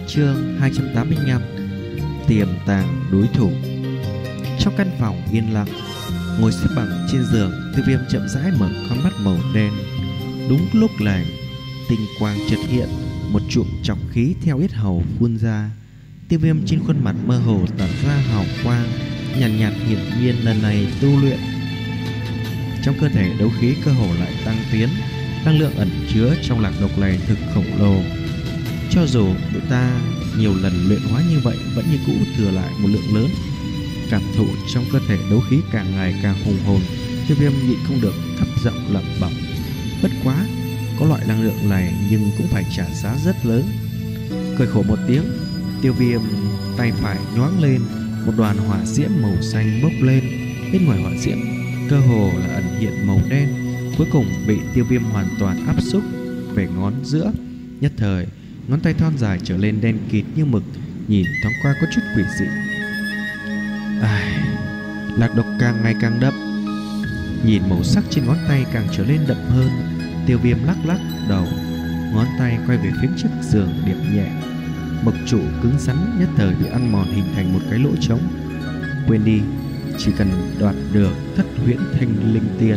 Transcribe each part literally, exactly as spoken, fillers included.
Chương hai trăm tám mươi lăm. Tiềm tàng đối thủ. Trong căn phòng yên lặng, ngồi xếp bằng trên giường, Tiêu Viêm chậm rãi mở con mắt màu đen. Đúng lúc này, tinh quang chợt hiện, một chùm trọc khí theo yết hầu phun ra. Tiêu Viêm trên khuôn mặt mơ hồ tản ra hào quang nhàn nhạt, nhạt, hiển nhiên lần này tu luyện. Trong cơ thể đấu khí cơ hồ lại tăng tiến, năng lượng ẩn chứa trong lạc độc này thực khổng lồ. Cho dù người ta nhiều lần luyện hóa như vậy, vẫn như cũ thừa lại một lượng lớn. Cảm thụ trong cơ thể đấu khí càng ngày càng hùng hồn, Tiêu Viêm nhịn không được thấp giọng lẩm bẩm: bất quá, có loại năng lượng này nhưng cũng phải trả giá rất lớn. Cười khổ một tiếng, Tiêu Viêm tay phải nhoáng lên, một đoàn hỏa diễm màu xanh bốc lên. Bên ngoài hỏa diễm cơ hồ là ẩn hiện màu đen, cuối cùng bị Tiêu Viêm hoàn toàn áp xúc về ngón giữa. Nhất thời, ngón tay thon dài trở lên đen kịt như mực, nhìn thoáng qua có chút quỷ dị. Ai, lạc độc càng ngày càng đậm. Nhìn màu sắc trên ngón tay càng trở lên đậm hơn, Tiêu Viêm lắc lắc đầu, ngón tay quay về phía trước giường điệp nhẹ. Mộc trụ cứng rắn nhất thời bị ăn mòn, hình thành một cái lỗ trống. Quên đi, chỉ cần đoạt được thất huyễn thanh linh tiên,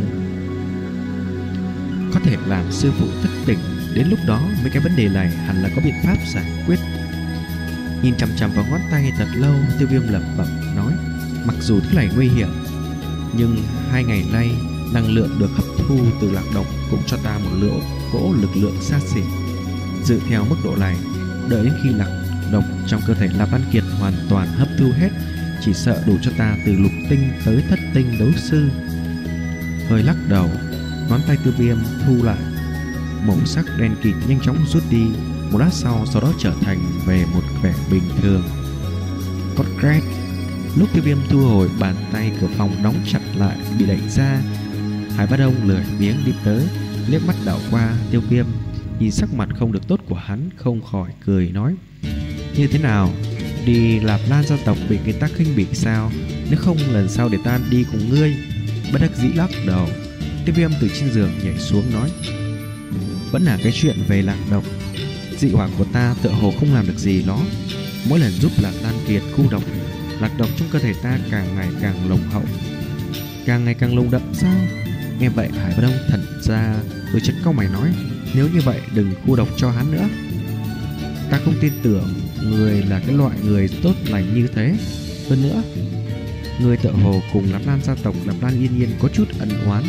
có thể làm sư phụ thức tỉnh. Đến lúc đó mấy cái vấn đề này hẳn là có biện pháp giải quyết. Nhìn chằm chằm vào ngón tay thật lâu, Tiêu Viêm lẩm bẩm nói: mặc dù thứ này nguy hiểm, nhưng hai ngày nay năng lượng được hấp thu từ lạc độc cũng cho ta một lỗ cỗ lực lượng xa xỉ. Dự theo mức độ này, đợi đến khi lạc độc trong cơ thể Lạp Lan Kiệt hoàn toàn hấp thu hết, chỉ sợ đủ cho ta từ lục tinh tới thất tinh đấu sư. Hơi lắc đầu, ngón tay Tiêu Viêm thu lại, màu sắc đen kịt nhanh chóng rút đi. Một lát sau, sau đó trở thành về một vẻ bình thường. Cốt crack. Lúc Tiêu Viêm thu hồi bàn tay, cửa phòng đóng chặt lại bị đẩy ra. Hải Bá Đông lười biếng đi tới, liếc mắt đảo qua Tiêu Viêm, nhìn sắc mặt không được tốt của hắn, không khỏi cười nói: như thế nào, đi Lạp Lan gia tộc bị người ta khinh bỉ sao? Nếu không lần sau để ta đi cùng ngươi. Bất đắc dĩ lắc đầu, Tiêu Viêm từ trên giường nhảy xuống nói: vẫn là cái chuyện về lạc độc. Dị hỏa của ta tựa hồ không làm được gì nó. Mỗi lần giúp Lạp Lan Kiệt khu độc, lạc độc trong cơ thể ta càng ngày càng nồng hậu, càng ngày càng nồng đậm sao? Nghe vậy, Hải Bá Đông thận ra rồi chợt cau mày nói: nếu như vậy đừng khu độc cho hắn nữa. Ta không tin tưởng người là cái loại người tốt lành như thế. Hơn nữa, người tựa hồ cùng Lạp Lan gia tộc Lạp Lan Yên Nhiên có chút ân oán.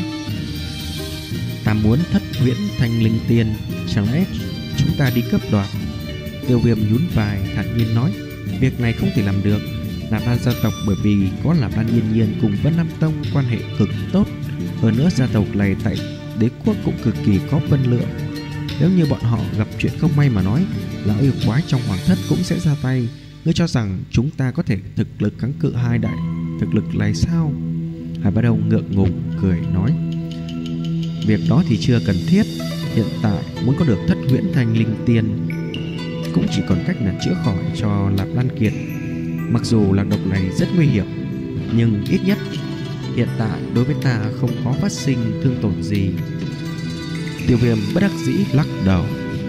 Ta muốn thất huyễn thanh linh tiên, chẳng lẽ chúng ta đi cướp đoạt? Tiêu Viêm nhún vai thản nhiên nói: việc này không thể làm được. Lạp Lan gia tộc bởi vì có Lạp Lan Yên Nhiên cùng Vân Nam Tông quan hệ cực tốt, hơn nữa gia tộc này tại đế quốc cũng cực kỳ có phân lượng. Nếu như bọn họ gặp chuyện không may mà nói, lão yêu quái trong hoàng thất cũng sẽ ra tay. Ngươi cho rằng chúng ta có thể thực lực kháng cự hai đại thực lực này sao? Hải Bá Đông ngượng ngùng cười nói: việc đó thì chưa cần thiết. Hiện tại muốn có được thất huyễn thanh linh tiên, cũng chỉ còn cách là chữa khỏi cho Lạp Lan Kiệt. Mặc dù lạc độc này rất nguy hiểm, nhưng ít nhất hiện tại đối với ta không có phát sinh thương tổn gì. Tiêu Viêm bất đắc dĩ lắc đầu.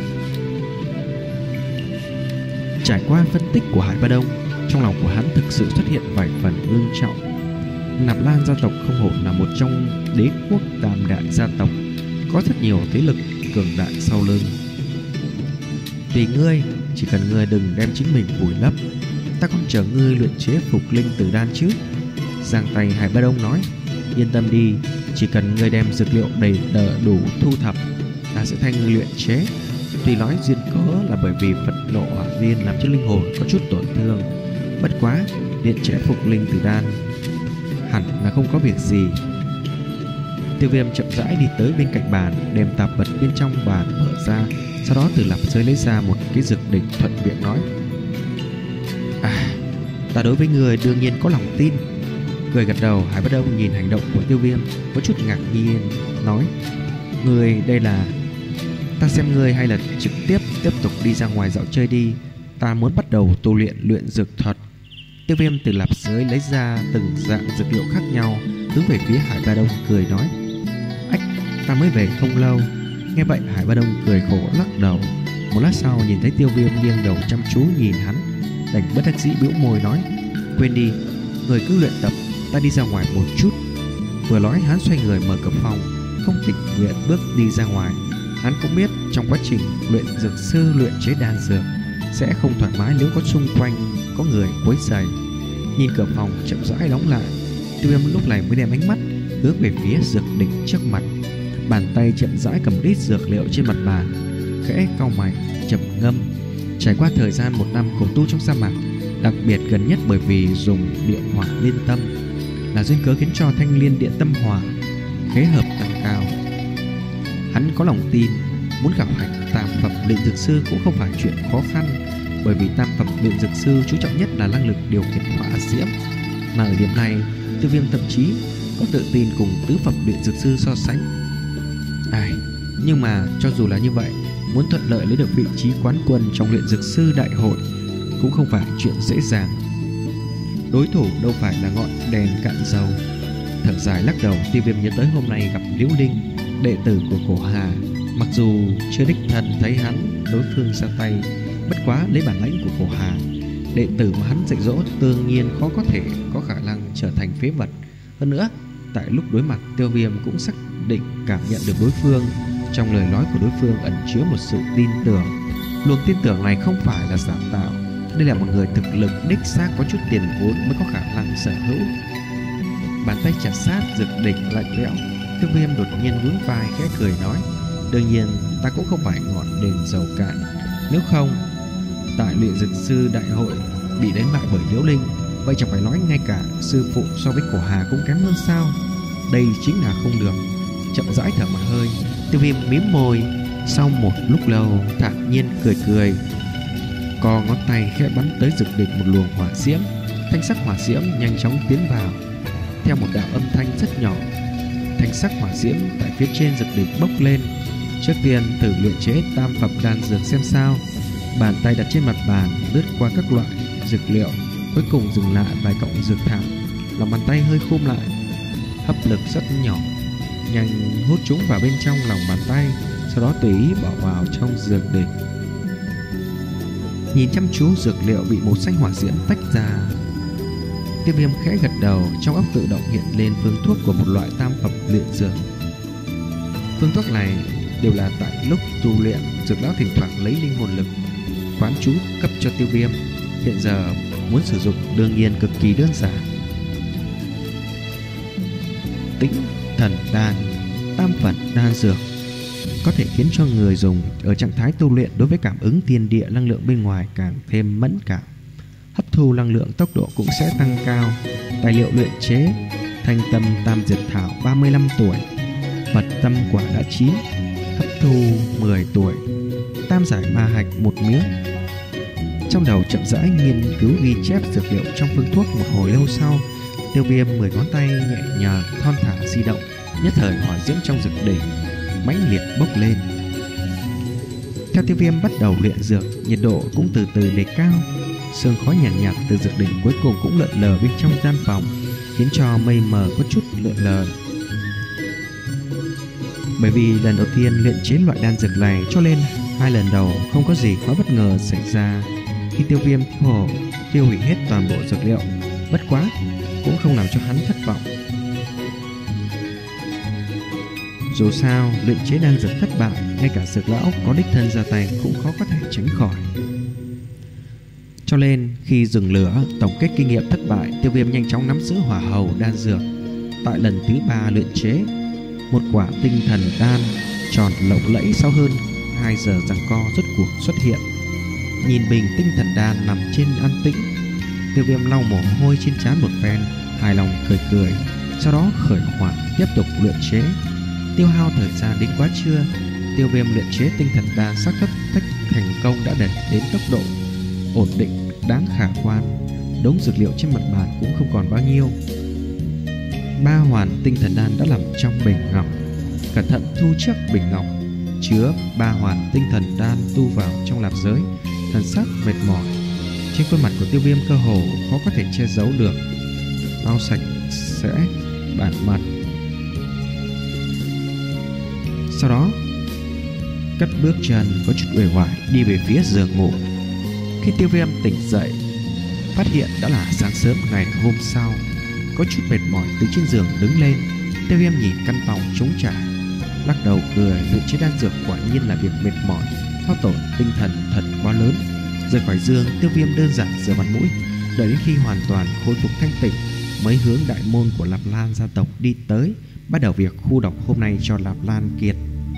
Trải qua phân tích của Hải Bá Đông, trong lòng của hắn thực sự xuất hiện vài phần ngưng trọng. Nạp Lan gia tộc không hổ là một trong đế quốc tam đại gia tộc, có rất nhiều thế lực cường đại sau lưng. Vì ngươi, chỉ cần ngươi đừng đem chính mình vùi lấp, ta còn chờ ngươi luyện chế phục linh tử đan chứ. Giang tay Hải Bá Đông nói: yên tâm đi, chỉ cần ngươi đem dược liệu đầy đỡ đủ thu thập, ta sẽ thay ngươi luyện chế. Tuy nói duyên cớ là bởi vì phật nộ hỏa viên làm cho linh hồn có chút tổn thương, bất quá luyện chế phục linh tử đan hẳn là không có việc gì. Tiêu Viêm chậm rãi đi tới bên cạnh bàn, đem tạp vật bên trong bàn mở ra, sau đó từ lạp giới lấy ra một cái dược đỉnh, thuận miệng nói: à, ta đối với người đương nhiên có lòng tin. Cười gật đầu, Hải Bá Đông nhìn hành động của Tiêu Viêm có chút ngạc nhiên, nói: người đây là... ta xem người hay là trực tiếp tiếp tục đi ra ngoài dạo chơi đi. Ta muốn bắt đầu tu luyện luyện dược thuật. Tiêu Viêm từ lạp giới lấy ra từng dạng dược liệu khác nhau, hướng về phía Hải Bá Đông cười nói: ách, ta mới về không lâu. Nghe vậy Hải Bá Đông cười khổ lắc đầu, Một lát sau nhìn thấy Tiêu Viêm nghiêng đầu chăm chú nhìn hắn, đành bất đắc dĩ bĩu môi nói: "Quên đi, người cứ luyện tập, ta đi ra ngoài một chút." Vừa nói hắn xoay người mở cửa phòng, không tình nguyện bước đi ra ngoài. Hắn cũng biết trong quá trình luyện dược sư luyện chế đan dược sẽ không thoải mái nếu có xung quanh có người quấy rầy. Nhìn cửa phòng chậm rãi đóng lại, Tiêu Viêm lúc này mới đem ánh mắt hướng về phía dược đỉnh trước mặt. Bàn tay chậm rãi cầm ít dược liệu trên mặt bàn, khẽ cau mày trầm ngâm. Trải qua thời gian một năm khổ tu trong sa mạc, đặc biệt gần nhất bởi vì dùng điện hỏa liên tâm là duyên cớ khiến cho thanh liên điện tâm hỏa khế hợp tăng cao. Hắn có lòng tin muốn khảo hạch tam phẩm luyện dược sư cũng không phải chuyện khó khăn, bởi vì tam phẩm luyện dược sư chú trọng nhất là năng lực điều khiển hỏa diễm, mà ở điểm này Tiêu Viêm thậm chí có tự tin cùng tứ phẩm luyện dược sư so sánh. Ai, nhưng mà cho dù là như vậy, muốn thuận lợi lấy được vị trí quán quân trong luyện dược sư đại hội cũng không phải chuyện dễ dàng. Đối thủ đâu phải là ngọn đèn cạn dầu. Thở dài lắc đầu, Tiêu Viêm nhớ tới hôm nay gặp Liễu Linh, đệ tử của Cổ Hà. Mặc dù chưa đích thân thấy hắn đối phương ra tay, bất quá lấy bản lãnh của Cổ Hà, đệ tử mà hắn dạy dỗ tự nhiên khó có thể có khả năng trở thành phế vật. Hơn nữa, tại lúc đối mặt, Tiêu Viêm cũng xác định cảm nhận được đối phương trong lời nói của đối phương ẩn chứa một sự tin tưởng. Luồng tin tưởng này không phải là giả tạo, đây là một người thực lực đích xác có chút tiền vốn mới có khả năng sở hữu. Bàn tay chặt sát dược đỉnh lạnh lẽo, Tiêu Viêm đột nhiên nhún vai khẽ cười nói: "Đương nhiên ta cũng không phải ngọn đèn dầu cạn, nếu không tại luyện dược sư đại hội bị đánh bại bởi Liễu Linh, vậy chẳng phải nói ngay cả sư phụ so với Cổ Hà cũng kém hơn sao? Đây chính là không được." Chậm rãi thở một hơi, Tiêu Viêm mím môi, sau một lúc lâu thản nhiên cười cười, co ngón tay khẽ bắn tới dược đỉnh một luồng hỏa diễm. Thanh sắc hỏa diễm nhanh chóng tiến vào, theo một đạo âm thanh rất nhỏ, thanh sắc hỏa diễm tại phía trên dược đỉnh bốc lên. Trước tiên thử luyện chế tam phẩm đan dược xem sao. Bàn tay đặt trên mặt bàn lướt qua các loại dược liệu, cuối cùng dừng lại vài cọng dược thảo. Lòng bàn tay hơi khum lại, hấp lực rất nhỏ, nhanh hút chúng vào bên trong lòng bàn tay, sau đó tùy ý bỏ vào trong dược đỉnh. Nhìn chăm chú dược liệu bị màu xanh hỏa diễm tách ra, Tiêu Viêm khẽ gật đầu, trong óc tự động hiện lên phương thuốc của một loại tam phẩm luyện dược. Phương thuốc này đều là tại lúc tu luyện, dược lão thỉnh thoảng lấy linh hồn lực quán chú cấp cho Tiêu Viêm. Hiện giờ muốn sử dụng đương nhiên cực kỳ đơn giản. Tĩnh thần đan, tam phẩm đan dược, có thể khiến cho người dùng ở trạng thái tu luyện đối với cảm ứng thiên địa năng lượng bên ngoài càng thêm mẫn cảm, hấp thu năng lượng tốc độ cũng sẽ tăng cao. Tài liệu luyện chế: thanh tâm tam diệt thảo ba mươi lăm tuổi, mật tâm quả đã chín, hấp thu mười tuổi, tam giải ma hạch một miếng. Trong đầu chậm rãi nghiên cứu ghi chép dược liệu trong phương thuốc. Một hồi lâu sau, Tiêu Viêm mười ngón tay nhẹ nhàng thon thả di động, nhất thời hỏa diễm trong dược đỉnh mãnh liệt bốc lên. Theo Tiêu Viêm bắt đầu luyện dược, nhiệt độ cũng từ từ đề cao. Sương khói nhàn nhạt, nhạt từ dược đỉnh cuối cùng cũng lượn lờ bên trong gian phòng, khiến cho mây mờ có chút lượn lờ. Bởi vì lần đầu tiên luyện chế loại đan dược này, cho nên hai lần đầu không có gì quá bất ngờ xảy ra. Khi Tiêu Viêm tiêu hổ tiêu hủy hết toàn bộ dược liệu, bất quá cũng không làm cho hắn thất vọng. Dù sao, luyện chế đan dược thất bại, ngay cả dược lão có đích thân ra tay cũng khó có thể tránh khỏi. Cho nên khi dừng lửa, tổng kết kinh nghiệm thất bại, Tiêu Viêm nhanh chóng nắm giữ hỏa hầu đan dược. Tại lần thứ ba luyện chế, một quả tinh thần đan tròn lộng lẫy sau hơn hai giờ giằng co rốt cuộc xuất hiện. Nhìn bình tinh thần đan nằm trên an tĩnh, Tiêu Viêm lau mồ hôi trên trán một phen, hài lòng cười cười, sau đó khởi hỏa tiếp tục luyện chế. Tiêu hao thời gian đến quá trưa, Tiêu Viêm luyện chế tinh thần đan xác suất tách thành công đã đạt đến tốc độ ổn định đáng khả quan. Đống dược liệu trên mặt bàn cũng không còn bao nhiêu. Ba hoàn tinh thần đan đã nằm trong bình ngọc, cẩn thận thu chiếc bình ngọc chứa ba hoàn tinh thần đan tu vào trong lạp giới. Thần sắc mệt mỏi trên khuôn mặt của Tiêu Viêm cơ hồ khó có thể che giấu được. Lau sạch sẽ bản mặt, sau đó cất bước chân có chút uể oải đi về phía giường ngủ. Khi Tiêu Viêm tỉnh dậy, phát hiện đã là sáng sớm ngày hôm sau. Có chút mệt mỏi từ trên giường đứng lên, Tiêu Viêm nhìn căn phòng trống trải, lắc đầu cười, luyện chế đan dược quả nhiên là việc mệt mỏi, hao tổn tinh thần thật quá lớn. Rời khỏi giường, Tiêu Viêm đơn giản rửa mặt mũi, đợi đến khi hoàn toàn khôi phục thanh tỉnh mới hướng đại môn của Lạp Lan gia tộc đi tới, bắt đầu việc khu độc hôm nay cho Lạp Lan Kiệt.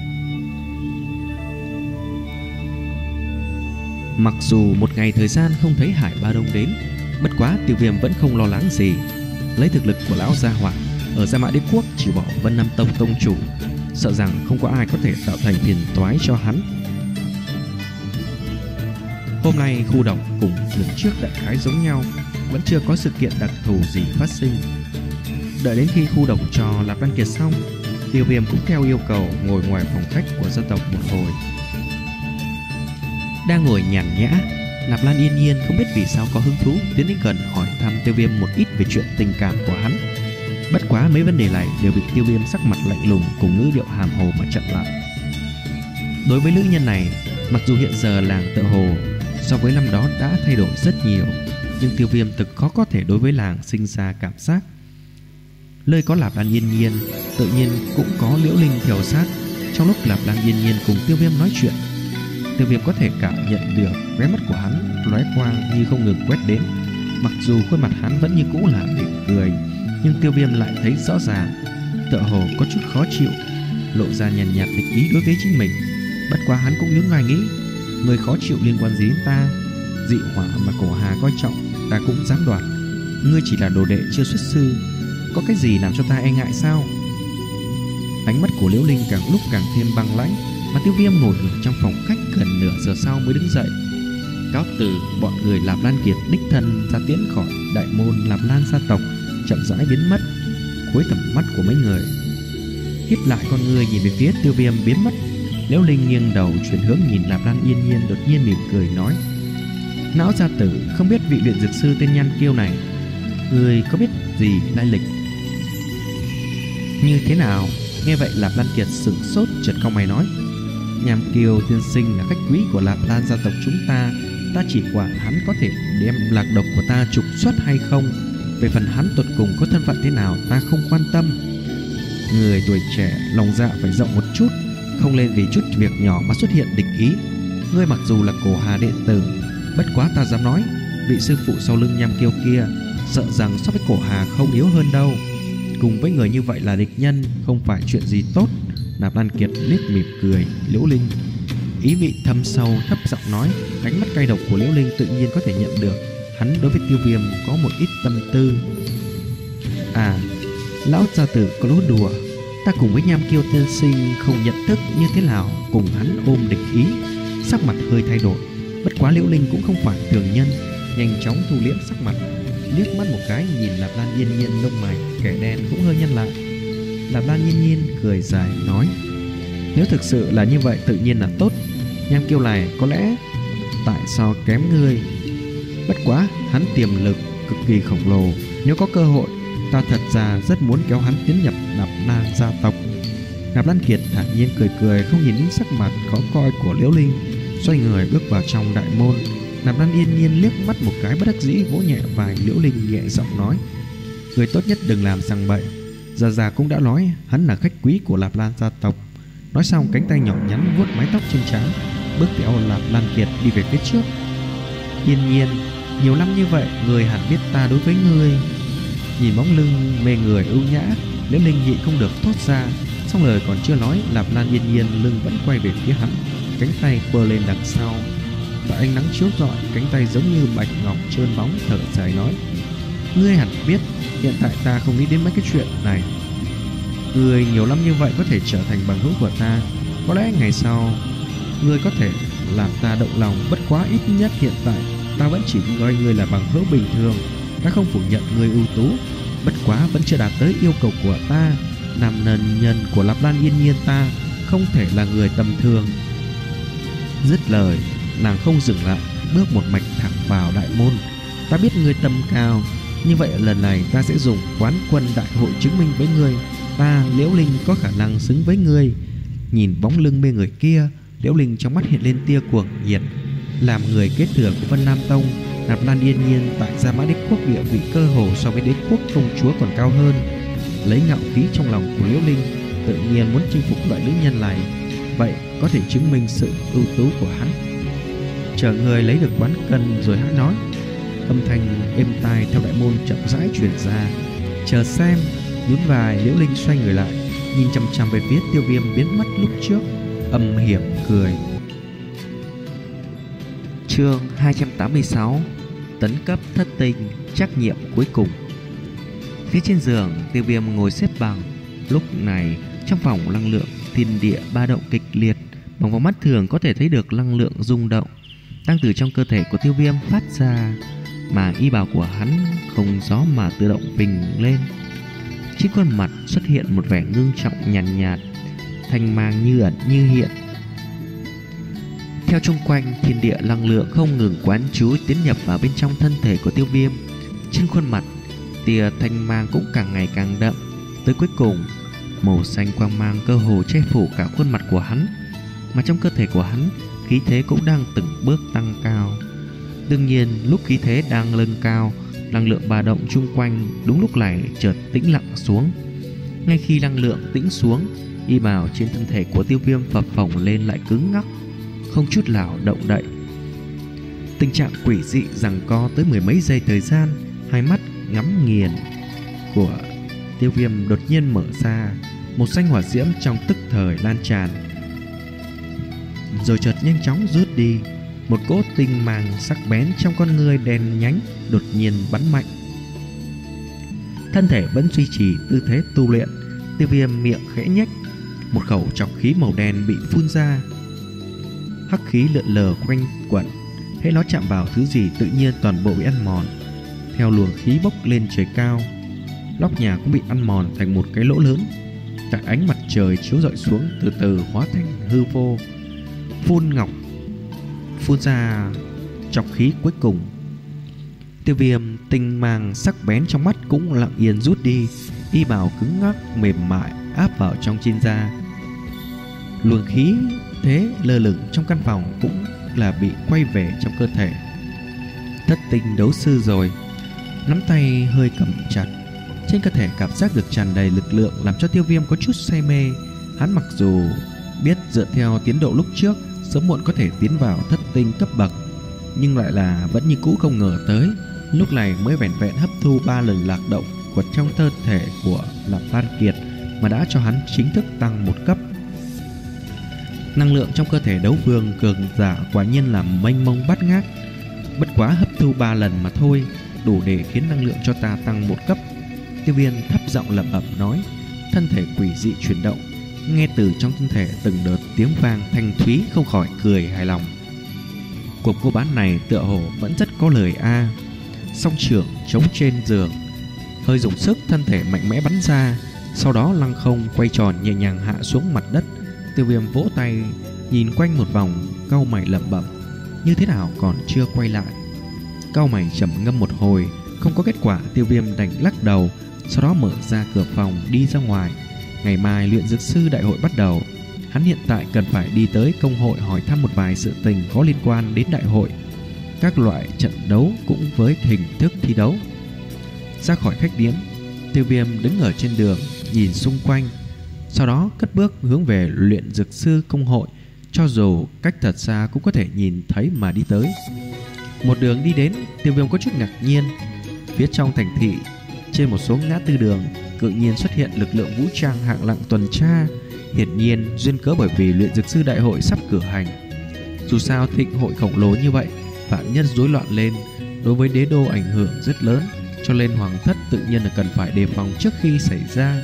Mặc dù một ngày thời gian không thấy Hải Ba Đông đến, bất quá Tiêu Viêm vẫn không lo lắng gì. Lấy thực lực của lão gia hỏa ở Gia Mã Đế Quốc, trừ bỏ Vân Nam Tông tông chủ, sợ rằng không có ai có thể tạo thành phiền toái cho hắn. Hôm nay khu độc cùng lần trước đại khái giống nhau, vẫn chưa có sự kiện đặc thù gì phát sinh. Đợi đến khi khu độc cho Lạp Lan Kiệt xong, Tiêu Viêm cũng theo yêu cầu ngồi ngoài phòng khách của gia tộc một hồi. Đang ngồi nhàn nhã, Lạp Lan yên nhiên không biết vì sao có hứng thú tiến đến gần hỏi thăm Tiêu Viêm một ít về chuyện tình cảm của hắn. Bất quá mấy vấn đề này đều bị Tiêu Viêm sắc mặt lạnh lùng cùng ngữ điệu hàm hồ mà chặn lại. Đối với nữ nhân này, mặc dù hiện giờ làng tựa hồ so với năm đó đã thay đổi rất nhiều, nhưng Tiêu Viêm thực khó có thể đối với làng sinh ra cảm giác. Nơi có Lạp Lan yên nhiên, tự nhiên cũng có Liễu Linh theo sát. Trong lúc Lạp Lan yên nhiên cùng Tiêu Viêm nói chuyện, Tiêu Viêm có thể cảm nhận được khóe mắt của hắn lóe quang như không ngừng quét đến. Mặc dù khuôn mặt hắn vẫn như cũ là mỉm cười, nhưng Tiêu Viêm lại thấy rõ ràng tựa hồ có chút khó chịu, lộ ra nhàn nhạt địch ý đối với chính mình. Bất quá hắn cũng nhướng mày nghĩ, người khó chịu liên quan gì đến ta? Dị hỏa mà cổ Hà coi trọng ta cũng dám đoạt. Ngươi chỉ là đồ đệ chưa xuất sư, có cái gì làm cho ta e ngại sao? Ánh mắt của Liễu Linh càng lúc càng thêm băng lãnh, mà Tiêu Viêm ngồi ở trong phòng khách gần nửa giờ sau mới đứng dậy. Cáo từ, bọn người Lạp Lan Kiệt đích thân ra tiễn khỏi đại môn Lạp Lan gia tộc, chậm rãi biến mất cuối tầm mắt của mấy người. Híp lại con người nhìn về phía Tiêu Viêm biến mất, Liễu Linh nghiêng đầu chuyển hướng nhìn Lạp Lan yên nhiên, đột nhiên mỉm cười nói: Não gia tử, không biết vị luyện dược sư tên Nhan Kiêu này, người có biết gì lai lịch như thế nào? Nghe vậy Lạp Lan Kiệt sửng sốt, chợt cau mày nói: Nham Kiêu tiên sinh là khách quý của Lạp Lan gia tộc chúng ta, ta chỉ quản hắn có thể đem lạc độc của ta trục xuất hay không. Về phần hắn tột cùng có thân phận thế nào ta không quan tâm. Người tuổi trẻ lòng dạ phải rộng một chút, không nên vì chút việc nhỏ mà xuất hiện địch ý. Ngươi mặc dù là cổ Hà đệ tử, bất quá ta dám nói, vị sư phụ sau lưng Nham Kiêu kia sợ rằng so với cổ Hà không yếu hơn đâu. Cùng với người như vậy là địch nhân không phải chuyện gì tốt. Lạp Lan Kiệt liếc mỉm cười Liễu Linh, ý vị thâm sâu, thấp giọng nói. Ánh mắt cay độc của Liễu Linh tự nhiên có thể nhận được hắn đối với Tiêu Viêm có một ít tâm tư. À, lão gia tử có lố đùa, ta cùng với Nham Kiêu tiên sinh không nhận thức như thế nào cùng hắn ôm địch ý. Sắc mặt hơi thay đổi, bất quá Liễu Linh cũng không phải thường nhân, nhanh chóng thu liễm sắc mặt, liếc mắt một cái nhìn Lạp Lan yên nhiên, lông mày kẻ đen cũng hơi nhăn lại. Lạp Lan yên nhiên cười dài nói: Nếu thực sự là như vậy tự nhiên là tốt. Nham Kiêu này có lẽ tại sao kém ngươi, bất quá hắn tiềm lực cực kỳ khổng lồ, nếu có cơ hội ta thật ra rất muốn kéo hắn tiến nhập Lạp Lan gia tộc. Lạp Lan Kiệt thản nhiên cười cười, không nhìn đến sắc mặt khó coi của Liễu Linh, xoay người bước vào trong đại môn. Lạp Lan yên nhiên liếc mắt một cái bất đắc dĩ, vỗ nhẹ vai Liễu Linh, nhẹ giọng nói: Người tốt nhất đừng làm sằng bậy, già già cũng đã nói hắn là khách quý của Lạp Lan gia tộc. Nói xong, cánh tay nhỏ nhắn vuốt mái tóc trên trán, bước theo Lạp Lan Kiệt đi về phía trước. Yên nhiên, nhiều năm như vậy, người hẳn biết ta đối với ngươi. Nhìn bóng lưng mê người ưu nhã, Liễu Linh nhịn không được thốt ra. Xong lời còn chưa nói, Lạp Lan yên nhiên lưng vẫn quay về phía hắn, cánh tay quơ lên đằng sau. Tại ánh nắng chiếu rọi, cánh tay giống như bạch ngọc trơn bóng, thở dài nói: Ngươi hẳn biết, hiện tại ta không nghĩ đến mấy cái chuyện này. Ngươi nhiều năm như vậy có thể trở thành bằng hữu của ta, có lẽ ngày sau ngươi có thể làm ta động lòng. Bất quá ít nhất hiện tại ta vẫn chỉ coi ngươi là bằng hữu bình thường. Ta không phủ nhận ngươi ưu tú, bất quá vẫn chưa đạt tới yêu cầu của ta. Nam nhân nhân của Lạp Lan yên nhiên ta không thể là người tầm thường. Dứt lời, nàng không dừng lại, bước một mạch thẳng vào đại môn. Ta biết ngươi tâm cao, như vậy lần này ta sẽ dùng quán quân đại hội chứng minh với ngươi, ta Liễu Linh có khả năng xứng với ngươi. Nhìn bóng lưng mê người kia, Liễu Linh trong mắt hiện lên tia cuồng nhiệt. Làm người kế thừa của Vân Nam Tông, Nạp Lan yên nhiên tại Gia Mã Đế Quốc địa vị cơ hồ so với đế quốc công chúa còn cao hơn. Lấy ngạo khí trong lòng của Liễu Linh, tự nhiên muốn chinh phục loại nữ nhân này, vậy có thể chứng minh sự ưu tú của hắn. Chờ người lấy được quán cân rồi hãy nói. Âm thanh êm tai theo đại môn chậm rãi truyền ra. Chờ xem. Nhún vai, Liễu Linh xoay người lại, nhìn chằm chằm về phía Tiêu Viêm biến mất lúc trước, âm hiểm cười. Chương hai trăm tám mươi sáu. Tấn cấp thất tinh, trắc nghiệm cuối cùng. Phía trên giường, Tiêu Viêm ngồi xếp bằng. Lúc này trong phòng năng lượng thiên địa ba động kịch liệt, bằng vào mắt thường có thể thấy được năng lượng rung động đang từ trong cơ thể của Tiêu Viêm phát ra, mà y bào của hắn không gió mà tự động phình lên. Trên khuôn mặt xuất hiện một vẻ ngưng trọng nhàn nhạt, nhạt, thanh mang như ẩn như hiện. Theo chung quanh, thiên địa năng lượng không ngừng quán trú tiến nhập vào bên trong thân thể của Tiêu Viêm. Trên khuôn mặt, tia thanh mang cũng càng ngày càng đậm, tới cuối cùng, màu xanh quang mang cơ hồ che phủ cả khuôn mặt của hắn. Mà trong cơ thể của hắn, khí thế cũng đang từng bước tăng cao. Đương nhiên, lúc khí thế đang lên cao, năng lượng ba động chung quanh đúng lúc này chợt tĩnh lặng xuống. Ngay khi năng lượng tĩnh xuống, y bào trên thân thể của Tiêu Viêm phập phồng lên lại cứng ngắc, không chút nào động đậy. Tình trạng quỷ dị giằng co tới mười mấy giây thời gian, hai mắt ngắm nghiền của Tiêu Viêm đột nhiên mở ra, một xanh hỏa diễm trong tức thời lan tràn, rồi chợt nhanh chóng rút đi. Một cỗ tinh mang sắc bén trong con ngươi đen nhánh đột nhiên bắn mạnh. Thân thể vẫn duy trì tư thế tu luyện, Tiêu Viêm miệng khẽ nhếch, một khẩu trọc khí màu đen bị phun ra. Hắc khí lượn lờ quanh quẩn, hễ nó chạm vào thứ gì tự nhiên toàn bộ bị ăn mòn. Theo luồng khí bốc lên trời cao, nóc nhà cũng bị ăn mòn thành một cái lỗ lớn. Tại ánh mặt trời chiếu rọi xuống, từ từ hóa thành hư vô. Phun ngọc phun ra trọc khí cuối cùng. Tiêu Viêm tinh mang sắc bén trong mắt cũng lặng yên rút đi, y bào cứng ngắc mềm mại áp vào trong trên da. Luồng khí thế lơ lửng trong căn phòng cũng là bị quay về trong cơ thể. Thất tinh đấu sư rồi. Nắm tay hơi cầm chặt, trên cơ thể cảm giác được tràn đầy lực lượng, làm cho Tiêu Viêm có chút say mê. Hắn mặc dù biết dựa theo tiến độ lúc trước sớm muộn có thể tiến vào thất tinh cấp bậc, nhưng lại là vẫn như cũ không ngờ tới lúc này mới vẻn vẹn hấp thu ba lần lạc động của trong cơ thể của Lạc Phan Kiệt mà đã cho hắn chính thức tăng một cấp. Năng lượng trong cơ thể đấu vương cường giả quả nhiên là mênh mông bát ngát. Bất quá hấp thu ba lần mà thôi, đủ để khiến năng lượng cho ta tăng một cấp. Tiêu Viêm thấp giọng lẩm bẩm nói, thân thể quỷ dị chuyển động. Nghe từ trong thân thể từng đợt tiếng vang thanh thúy, không khỏi cười hài lòng. Cuộc mua bán này tựa hồ vẫn rất có lời a. Song trưởng chống trên giường, hơi dùng sức, thân thể mạnh mẽ bắn ra, sau đó lăng không quay tròn nhẹ nhàng hạ xuống mặt đất. Tiêu Viêm vỗ tay nhìn quanh một vòng, cau mày lẩm bẩm, như thế nào còn chưa quay lại. Cau mày trầm ngâm một hồi, không có kết quả. Tiêu Viêm đành lắc đầu, sau đó mở ra cửa phòng đi ra ngoài. Ngày mai luyện dược sư đại hội bắt đầu, hắn hiện tại cần phải đi tới công hội hỏi thăm một vài sự tình có liên quan đến đại hội, các loại trận đấu cũng với hình thức thi đấu. Ra khỏi khách điếm, Tiêu Viêm đứng ở trên đường nhìn xung quanh, sau đó cất bước hướng về luyện dược sư công hội. Cho dù cách thật xa cũng có thể nhìn thấy mà đi tới. Một đường đi đến, Tiêu Viêm có chút ngạc nhiên. Phía trong thành thị, trên một số ngã tư đường, tự nhiên xuất hiện lực lượng vũ trang hạng nặng tuần tra. Hiển nhiên duyên cớ bởi vì luyện dược sư đại hội sắp cử hành. Dù sao thịnh hội khổng lồ như vậy, vạn nhân rối loạn lên, đối với đế đô ảnh hưởng rất lớn, cho nên hoàng thất tự nhiên là cần phải đề phòng trước khi xảy ra.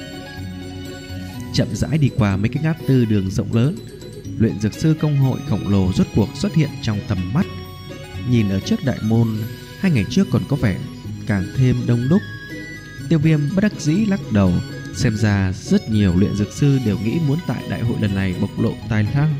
Chậm rãi đi qua mấy cái ngã tư đường rộng lớn, luyện dược sư công hội khổng lồ rốt cuộc xuất hiện trong tầm mắt. Nhìn ở trước đại môn, hai ngày trước còn có vẻ càng thêm đông đúc. Tiêu Viêm bất đắc dĩ lắc đầu, xem ra rất nhiều luyện dược sư đều nghĩ muốn tại đại hội lần này bộc lộ tài năng.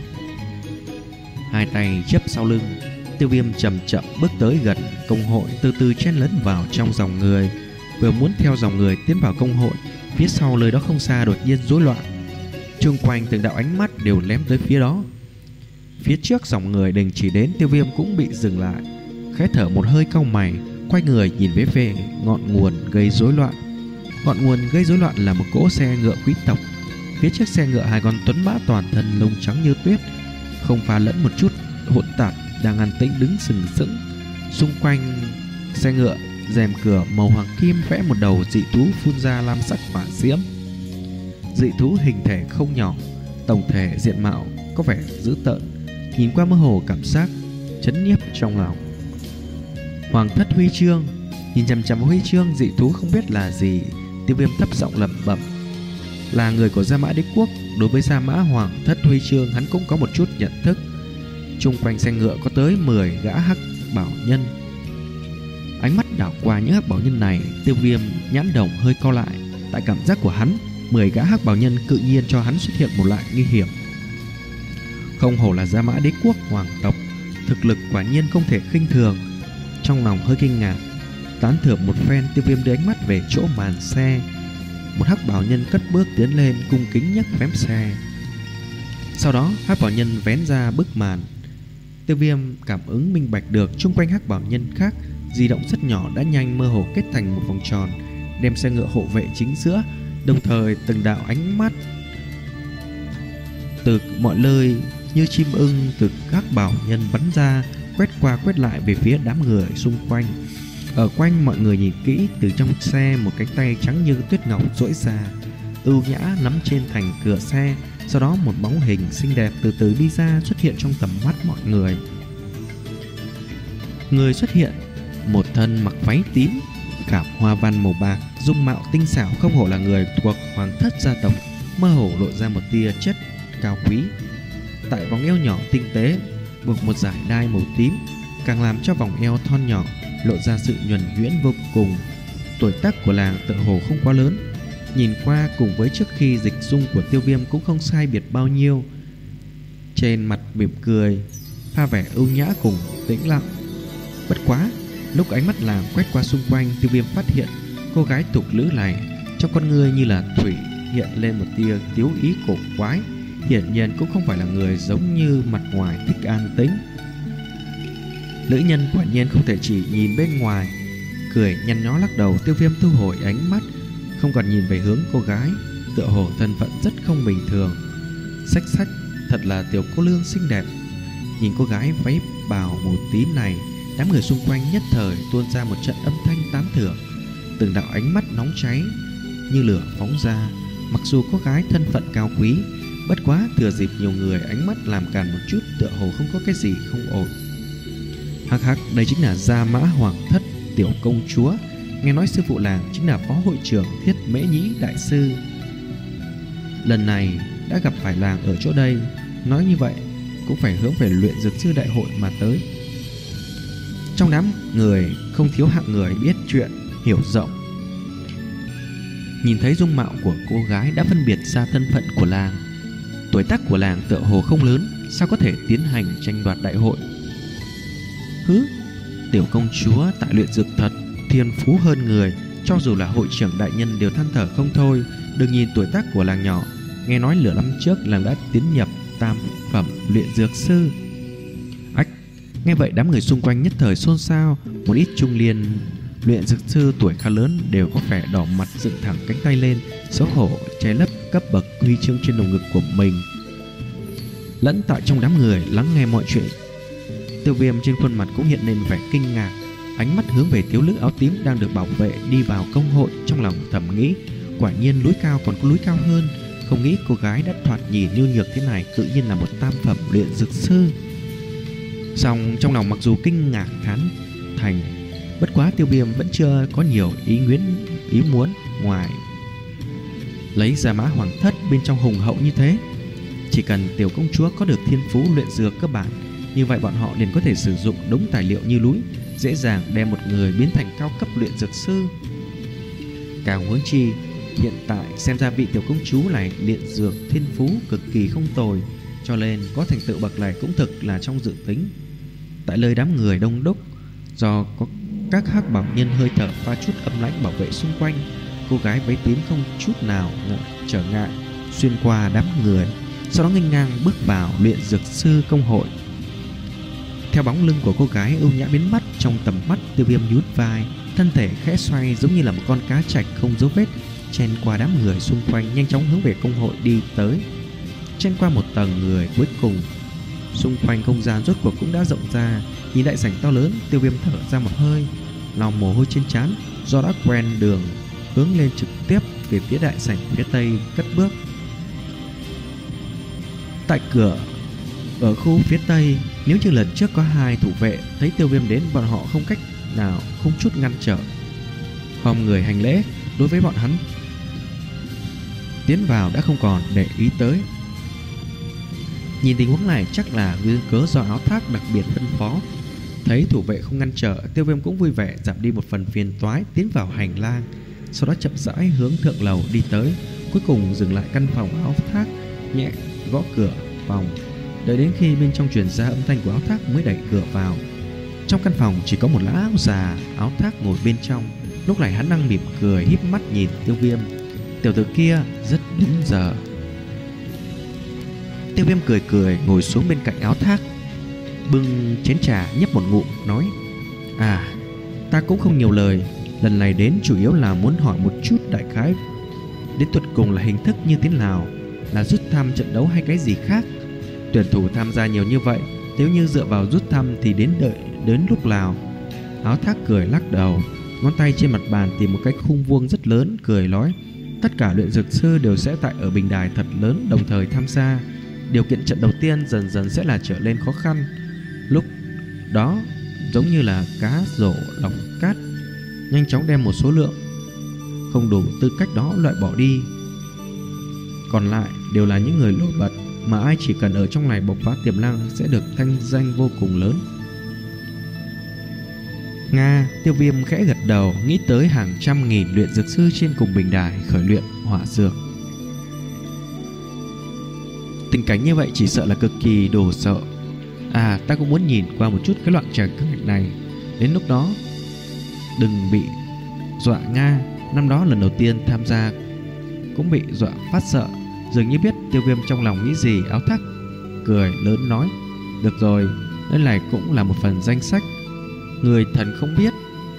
Hai tay chắp sau lưng, Tiêu Viêm chậm chậm bước tới gần công hội, từ từ chen lấn vào trong dòng người. Vừa muốn theo dòng người tiến vào công hội, phía sau lời đó không xa đột nhiên rối loạn. Chung quanh từng đạo ánh mắt đều lém tới phía đó. Phía trước dòng người đình chỉ đến, Tiêu Viêm cũng bị dừng lại, khẽ thở một hơi, cau mày, quay người nhìn về về ngọn nguồn gây rối loạn. Ngọn nguồn gây rối loạn là một cỗ xe ngựa quý tộc. Phía trước xe ngựa hai con tuấn mã toàn thân lông trắng như tuyết, không pha lẫn một chút hỗn tạp, đang an tĩnh đứng sừng sững. Xung quanh xe ngựa, rèm cửa màu hoàng kim vẽ một đầu dị thú phun ra lam sắc hỏa diễm. Dị thú hình thể không nhỏ, tổng thể diện mạo có vẻ dữ tợn, nhìn qua mơ hồ cảm giác chấn nhiếp trong lòng. Hoàng thất huy chương. Nhìn chằm chằm huy chương dị thú không biết là gì, Tiêu Viêm thấp giọng lẩm bẩm. Là người của Gia Mã Đế Quốc, đối với Gia Mã Hoàng thất huy chương hắn cũng có một chút nhận thức. Chung quanh xe ngựa có tới mười gã hắc bảo nhân. Ánh mắt đảo qua những hắc bảo nhân này, Tiêu Viêm nhãn đồng hơi co lại. Tại cảm giác của hắn, mười gã hắc bảo nhân tự nhiên cho hắn xuất hiện một loại nguy hiểm. Không hổ là Gia Mã Đế Quốc hoàng tộc, thực lực quả nhiên không thể khinh thường. Trong lòng hơi kinh ngạc, tán thưởng một phen, Tiêu Viêm đưa ánh mắt về chỗ màn xe. Một hắc bảo nhân cất bước tiến lên, cung kính nhấc phém xe. Sau đó hắc bảo nhân vén ra bức màn. Tiêu Viêm cảm ứng minh bạch được chung quanh hắc bảo nhân khác di động rất nhỏ đã nhanh mơ hồ kết thành một vòng tròn, đem xe ngựa hộ vệ chính giữa. Đồng thời từng đạo ánh mắt từ mọi nơi như chim ưng từ các bảo nhân bắn ra, quét qua quét lại về phía đám người xung quanh. Ở quanh mọi người nhìn kỹ, từ trong xe một cánh tay trắng như tuyết ngọc duỗi ra, ưu nhã nắm trên thành cửa xe. Sau đó một bóng hình xinh đẹp từ từ đi ra, xuất hiện trong tầm mắt mọi người. Người xuất hiện một thân mặc váy tím, khảm hoa văn màu bạc, dung mạo tinh xảo, không hổ là người thuộc hoàng thất gia tộc, mơ hồ lộ ra một tia chất cao quý. Tại vòng eo nhỏ tinh tế buộc một dải đai màu tím, càng làm cho vòng eo thon nhỏ lộ ra sự nhuần nhuyễn vô cùng. Tuổi tác của làng tựa hồ không quá lớn, nhìn qua cùng với trước khi dịch dung của Tiêu Viêm cũng không sai biệt bao nhiêu. Trên mặt mỉm cười, pha vẻ ưu nhã cùng tĩnh lặng. Bất quá, lúc ánh mắt làng quét qua xung quanh, Tiêu Viêm phát hiện cô gái tục lữ này trong con ngươi như là thủy hiện lên một tia tiếu ý cổ quái. Hiển nhiên cũng không phải là người giống như mặt ngoài thích an tĩnh. Nữ nhân quả nhiên không thể chỉ nhìn bên ngoài. Cười nhăn nhó lắc đầu, Tiêu Viêm thu hồi ánh mắt, không còn nhìn về hướng cô gái, tựa hồ thân phận rất không bình thường. Xách xách, thật là tiểu cô nương xinh đẹp. Nhìn cô gái váy bào màu tím này, đám người xung quanh nhất thời tuôn ra một trận âm thanh tán thưởng. Từng đạo ánh mắt nóng cháy như lửa phóng ra. Mặc dù cô gái thân phận cao quý, bất quá thừa dịp nhiều người ánh mắt làm càn một chút, tựa hồ không có cái gì không ổn. Hắc hắc, đây chính là Gia Mã Hoàng thất tiểu công chúa. Nghe nói sư phụ làng chính là phó hội trưởng Thiết Mễ Nhĩ đại sư. Lần này đã gặp phải làng ở chỗ đây, nói như vậy cũng phải hướng về luyện dược sư đại hội mà tới. Trong đám người không thiếu hạng người biết chuyện, hiểu rộng. Nhìn thấy dung mạo của cô gái đã phân biệt ra thân phận của làng. Tuổi tác của làng tựa hồ không lớn, sao có thể tiến hành tranh đoạt đại hội? Hứ, tiểu công chúa tại luyện dược thật thiên phú hơn người, cho dù là hội trưởng đại nhân đều than thở không thôi. Đừng nhìn tuổi tác của làng nhỏ, nghe nói nửa năm trước làng đã tiến nhập tam phẩm luyện dược sư. Ách, nghe vậy đám người xung quanh nhất thời xôn xao. Một ít trung niên luyện dược sư tuổi khá lớn đều có vẻ đỏ mặt, dựng thẳng cánh tay lên, xấu hổ che lấp cấp bậc huy chương trên lồng ngực của mình. Lẫn tại trong đám người lắng nghe mọi chuyện, Tiêu Viêm trên khuôn mặt cũng hiện lên vẻ kinh ngạc, ánh mắt hướng về thiếu nữ áo tím đang được bảo vệ đi vào công hội. Trong lòng thầm nghĩ, quả nhiên núi cao còn có núi cao hơn. Không nghĩ cô gái đã thoạt nhìn nhu nhược thế này tự nhiên là một tam phẩm luyện dược sư. Song trong lòng mặc dù kinh ngạc thán thành, bất quá Tiêu Viêm vẫn chưa có nhiều ý nguyện ý muốn ngoài lấy Gia Mã Hoàng thất bên trong hùng hậu như thế. Chỉ cần tiểu công chúa có được thiên phú luyện dược cơ bản, như vậy bọn họ liền có thể sử dụng đống tài liệu như núi, dễ dàng đem một người biến thành cao cấp luyện dược sư. Càng huống chi, hiện tại xem ra vị tiểu công chúa này luyện dược thiên phú cực kỳ không tồi, cho nên có thành tựu bậc này cũng thực là trong dự tính. Tại nơi đám người đông đúc, do có các hắc bảo nhân hơi thở pha chút âm lãnh bảo vệ xung quanh, cô gái váy tím không chút nào trở ngại xuyên qua đám người, sau đó nghênh ngang bước vào luyện dược sư công hội. Theo bóng lưng của cô gái ưu nhã biến mất trong tầm mắt, Tiêu Viêm nhún vai, thân thể khẽ xoay giống như là một con cá trạch không dấu vết, chen qua đám người xung quanh, nhanh chóng hướng về công hội đi tới. Chen qua một tầng người cuối cùng, xung quanh không gian rốt cuộc cũng đã rộng ra. Nhìn đại sảnh to lớn, Tiêu Viêm thở ra một hơi, lau mồ hôi trên trán, do đã quen đường hướng lên trực tiếp về phía đại sảnh phía tây cất bước. Tại cửa ở khu phía tây, nếu như lần trước có hai thủ vệ thấy Tiêu Viêm đến, bọn họ không cách nào không chút ngăn trở, khom người hành lễ. Đối với bọn hắn, tiến vào đã không còn để ý tới. Nhìn tình huống này chắc là nguyên cớ do Áo Thác đặc biệt phân phó. Thấy thủ vệ không ngăn trở, Tiêu Viêm cũng vui vẻ giảm đi một phần phiền toái, tiến vào hành lang, sau đó chậm rãi hướng thượng lầu đi tới, cuối cùng dừng lại căn phòng Áo Thác, nhẹ gõ cửa phòng. Đợi đến khi bên trong truyền ra âm thanh của Áo Thác mới đẩy cửa vào. Trong căn phòng chỉ có một lão già Áo Thác ngồi bên trong. Lúc này hắn đang mỉm cười, híp mắt nhìn Tiêu Viêm. Tiểu tử kia rất đúng giờ. Tiêu Viêm cười cười ngồi xuống bên cạnh Áo Thác, bưng chén trà nhấp một ngụm, nói: À, ta cũng không nhiều lời, lần này đến chủ yếu là muốn hỏi một chút đại khái đến tuột cùng là hình thức như thế nào, là rút thăm trận đấu hay cái gì khác. Tuyển thủ tham gia nhiều như vậy, nếu như dựa vào rút thăm thì đến đợi đến lúc nào? Áo Thác cười lắc đầu, ngón tay trên mặt bàn tìm một cái khung vuông rất lớn, cười nói: Tất cả luyện dược sư đều sẽ tại ở bình đài thật lớn đồng thời tham gia. Điều kiện trận đầu tiên dần dần sẽ là trở lên khó khăn. Lúc đó giống như là cá rổ lọc cát, nhanh chóng đem một số lượng không đủ tư cách đó loại bỏ đi, còn lại đều là những người nổi bật mà ai chỉ cần ở trong này bộc phát tiềm năng sẽ được thanh danh vô cùng lớn. Nga. Tiêu Viêm khẽ gật đầu, nghĩ tới hàng trăm nghìn luyện dược sư trên cùng bình đài khởi luyện hỏa dược. Tình cảnh như vậy chỉ sợ là cực kỳ đồ sợ. À, ta cũng muốn nhìn qua một chút cái loạn tràng cảnh này. Đến lúc đó đừng bị dọa Nga. Năm đó lần đầu tiên tham gia cũng bị dọa phát sợ. Dường như biết Tiêu Viêm trong lòng nghĩ gì, Áo Thác cười lớn nói: Được rồi, đây này cũng là một phần danh sách. Người thần không biết,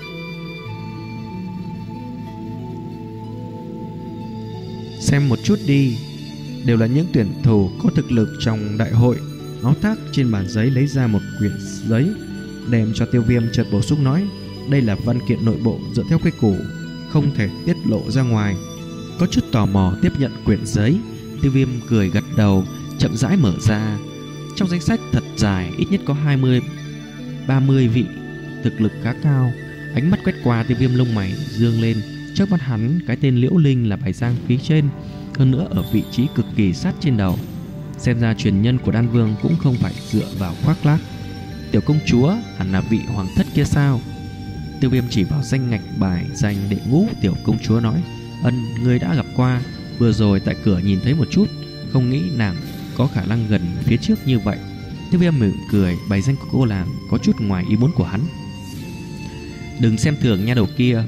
xem một chút đi, đều là những tuyển thủ có thực lực trong đại hội. Áo Thác trên bàn giấy lấy ra một quyển giấy, đem cho Tiêu Viêm, chợt bổ sung nói: Đây là văn kiện nội bộ dựa theo quy củ, không thể tiết lộ ra ngoài. Có chút tò mò tiếp nhận quyển giấy, Tiêu Viêm cười gật đầu, chậm rãi mở ra. Trong danh sách thật dài, ít nhất có hai mươi ba mươi vị thực lực khá cao. Ánh mắt quét qua, Tiêu Viêm lông mày dương lên. Trước mắt hắn, cái tên Liễu Linh là bài giang phía trên, hơn nữa ở vị trí cực kỳ sát trên đầu. Xem ra truyền nhân của Đan Vương cũng không phải dựa vào khoác lác. Tiểu công chúa hẳn là vị hoàng thất kia sao? Tiêu Viêm chỉ vào danh ngạch bài danh đệ ngũ tiểu công chúa nói: Ân, người đã gặp qua, vừa rồi tại cửa nhìn thấy một chút, không nghĩ nàng có khả năng gần phía trước như vậy. Tiêu Viêm mỉm cười, bài danh của cô nàng có chút ngoài ý muốn của hắn. Đừng xem thường nha đầu kia,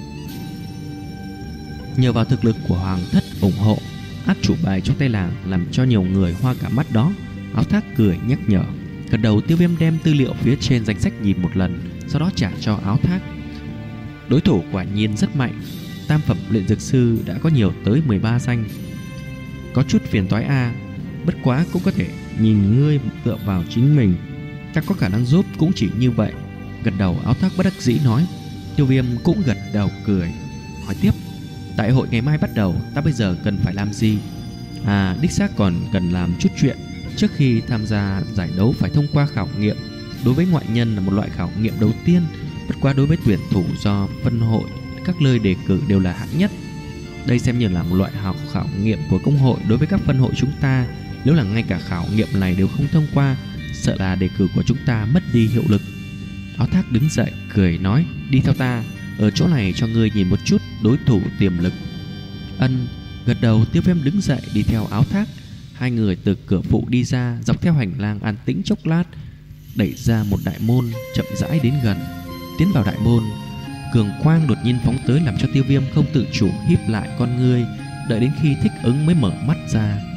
nhờ vào thực lực của hoàng thất ủng hộ, át chủ bài trong tay làng làm cho nhiều người hoa cả mắt đó. Áo Thác cười nhắc nhở. Gật đầu, Tiêu Viêm đem tư liệu phía trên danh sách nhìn một lần, sau đó trả cho Áo Thác. Đối thủ quả nhiên rất mạnh, tam phẩm luyện dược sư đã có nhiều tới mười ba danh. Có chút phiền toái a, bất quá cũng có thể nhìn ngươi tựa vào chính mình, ta có khả năng giúp cũng chỉ như vậy. Gật đầu, Áo Thác bất đắc dĩ nói. Tiêu Viêm cũng gật đầu cười, hỏi tiếp: Đại hội ngày mai bắt đầu, ta bây giờ cần phải làm gì? À, đích xác còn cần làm chút chuyện. Trước khi tham gia giải đấu phải thông qua khảo nghiệm. Đối với ngoại nhân là một loại khảo nghiệm đầu tiên, bất quá đối với tuyển thủ do phân hội các nơi đề cử đều là hạng nhất. Đây xem như là một loại học khảo nghiệm của công hội đối với các phân hội chúng ta. Nếu là ngay cả khảo nghiệm này đều không thông qua, sợ là đề cử của chúng ta mất đi hiệu lực. Áo Thác đứng dậy cười nói: Đi theo ta, ở chỗ này cho ngươi nhìn một chút đối thủ tiềm lực. Ân. Gật đầu, Tiêu Viêm đứng dậy đi theo Áo Thác. Hai người từ cửa phụ đi ra, dọc theo hành lang an tĩnh chốc lát, đẩy ra một đại môn, chậm rãi đến gần. Tiến vào đại môn, cường quang đột nhiên phóng tới làm cho Tiêu Viêm không tự chủ híp lại con ngươi, đợi đến khi thích ứng mới mở mắt ra.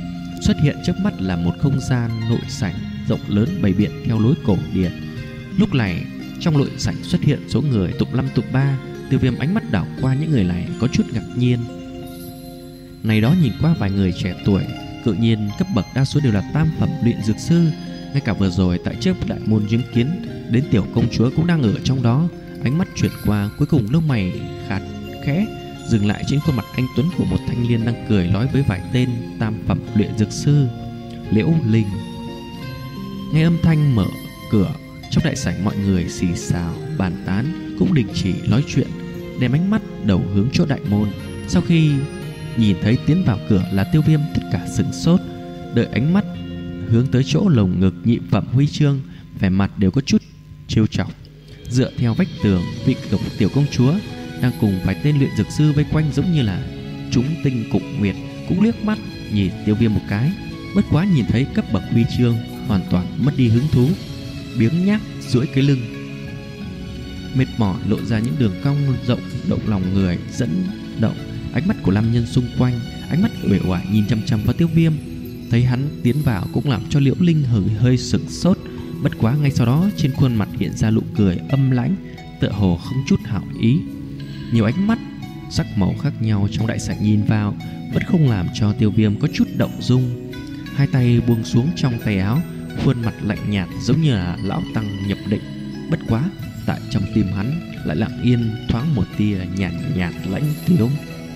Xuất hiện trước mắt là một không gian nội sảnh rộng lớn bày biện theo lối cổ điển. Lúc này trong nội sảnh xuất hiện số người tụng năm tụng ba. Tiêu Viêm ánh mắt đảo qua những người này có chút ngạc nhiên. Này đó nhìn qua vài người trẻ tuổi, tự nhiên cấp bậc đa số đều là tam phẩm luyện dược sư. Ngay cả vừa rồi tại trước đại môn chứng kiến đến tiểu công chúa cũng đang ở trong đó. Ánh mắt chuyển qua, cuối cùng lông mày khạt khẽ dừng lại trên khuôn mặt anh tuấn của một thanh niên đang cười nói với vài tên tam phẩm luyện dược sư. Liễu Linh. Nghe âm thanh mở cửa, trong đại sảnh mọi người xì xào bàn tán cũng đình chỉ nói chuyện, đem ánh mắt đầu hướng chỗ đại môn. Sau khi nhìn thấy tiến vào cửa là Tiêu Viêm, tất cả sửng sốt, đợi ánh mắt hướng tới chỗ lồng ngực nhị phẩm huy chương, vẻ mặt đều có chút trêu chọc. Dựa theo vách tường, vị cổng tiểu công chúa đang cùng vài tên luyện dược sư vây quanh giống như là chúng tinh cụng nguyệt, cũng liếc mắt nhìn Tiêu Viêm một cái. Bất quá nhìn thấy cấp bậc huy chương, hoàn toàn mất đi hứng thú, biếng nhác duỗi cái lưng, mệt mỏi lộ ra những đường cong rộng động lòng người, dẫn động ánh mắt của nam nhân xung quanh. Ánh mắt uể oải nhìn chăm chăm vào Tiêu Viêm, thấy hắn tiến vào cũng làm cho Liễu Linh hơi hơi sửng sốt. Bất quá ngay sau đó trên khuôn mặt hiện ra nụ cười âm lãnh, tựa hồ không chút hảo ý. Nhiều ánh mắt sắc màu khác nhau trong đại sảnh nhìn vào vẫn không làm cho Tiêu Viêm có chút động dung. Hai tay buông xuống trong tay áo, khuôn mặt lạnh nhạt giống như là lão tăng nhập định. Bất quá tại trong tim hắn lại lặng yên thoáng một tia nhàn nhạt, nhạt lãnh tiếu.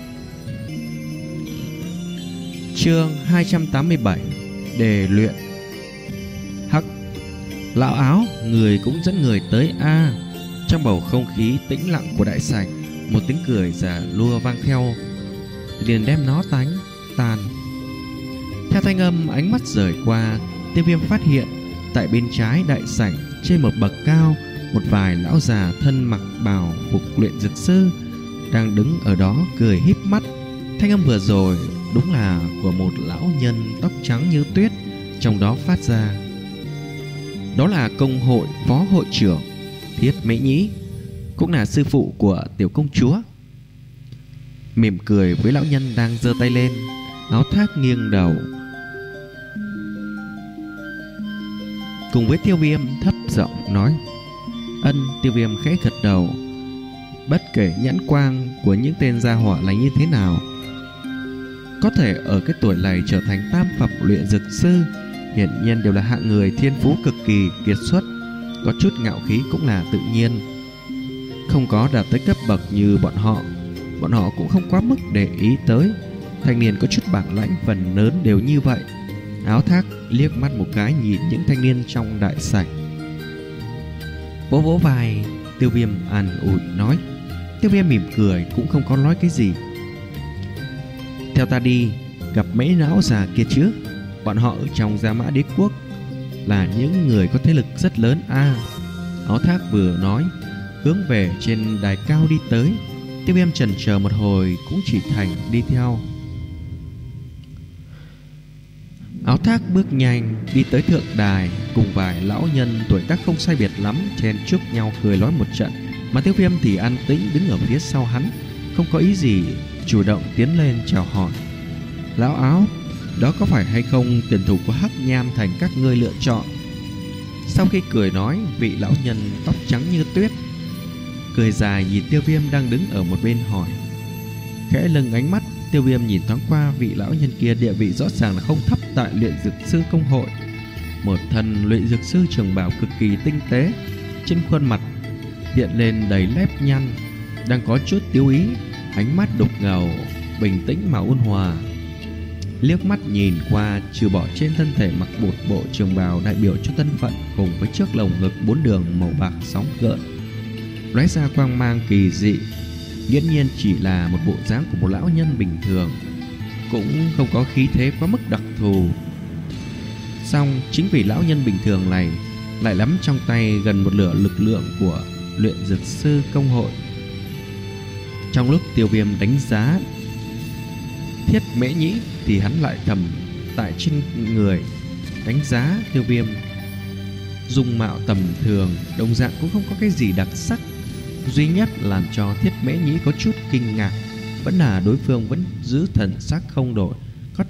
Chương hai trăm tám mươi bảy. Đề luyện. Hắc, lão áo, người cũng dẫn người tới a. À. Trong bầu không khí tĩnh lặng của đại sảnh, một tiếng cười già lua vang theo, liền đem nó tánh tàn. Theo thanh âm ánh mắt rời qua, Tiêu Viêm phát hiện tại bên trái đại sảnh trên một bậc cao, một vài lão già thân mặc bào phục luyện dược sư đang đứng ở đó cười híp mắt. Thanh âm vừa rồi đúng là của một lão nhân tóc trắng như tuyết trong đó phát ra. Đó là công hội phó hội trưởng Thiết Mễ Nhĩ, cũng là sư phụ của tiểu công chúa. Mỉm cười với lão nhân đang giơ tay lên, áo thác nghiêng đầu, cùng với Tiêu Viêm thấp giọng nói. Ân. Tiêu Viêm khẽ gật đầu. Bất kể nhãn quang của những tên gia hỏa là như thế nào, có thể ở cái tuổi này trở thành tam phẩm luyện dược sư, hiển nhiên đều là hạng người thiên phú cực kỳ kiệt xuất, có chút ngạo khí cũng là tự nhiên. Không có đạt tới cấp bậc như bọn họ, bọn họ cũng không quá mức để ý tới. Thanh niên có chút bản lãnh phần lớn đều như vậy. Áo thác liếc mắt một cái nhìn những thanh niên trong đại sảnh, vỗ vỗ vai Tiêu Viêm an ủi nói. Tiêu Viêm mỉm cười cũng không có nói cái gì. Theo ta đi gặp mấy lão già kia trước, bọn họ ở trong Gia Mã Đế Quốc là những người có thế lực rất lớn a. À, Áo thác vừa nói, hướng về trên đài cao đi tới. Tiêu Viêm chần chờ một hồi cũng chỉ thành đi theo. Áo thác bước nhanh đi tới thượng đài, cùng vài lão nhân tuổi tác không sai biệt lắm chen chúc nhau cười nói một trận, mà Tiêu Viêm thì an tĩnh đứng ở phía sau hắn, không có ý gì chủ động tiến lên chào hỏi. Lão áo, đó có phải hay không tuyển thủ của Hắc Nham Thành các ngươi lựa chọn? Sau khi cười nói, vị lão nhân tóc trắng như tuyết cười dài nhìn Tiêu Viêm đang đứng ở một bên hỏi. Khẽ lưng ánh mắt, Tiêu Viêm nhìn thoáng qua vị lão nhân kia, địa vị rõ ràng là không thấp tại luyện dược sư công hội. Một thân luyện dược sư trường bào cực kỳ tinh tế, trên khuôn mặt hiện lên đầy nếp nhăn, đang có chút tiêu ý, ánh mắt đục ngầu, bình tĩnh mà ôn hòa. Liếc mắt nhìn qua, trừ bỏ trên thân thể mặc một bộ trường bào đại biểu cho thân phận, cùng với trước lồng ngực bốn đường màu bạc sóng gợn lóe ra quang mang kỳ dị, nghiễm nhiên chỉ là một bộ dáng của một lão nhân bình thường, cũng không có khí thế quá mức đặc thù. Song chính vì lão nhân bình thường này lại nắm trong tay gần một nửa lực lượng của luyện dược sư công hội. Trong lúc Tiêu Viêm đánh giá Thiết Mễ Nhĩ thì hắn lại thầm tại trên người đánh giá Tiêu Viêm dung mạo tầm thường, đồng dạng cũng không có cái gì đặc sắc. Duy nhất làm cho Thiết Mễ Nhĩ có chút kinh ngạc vẫn là đối phương vẫn giữ thần sắc không đổi, có thể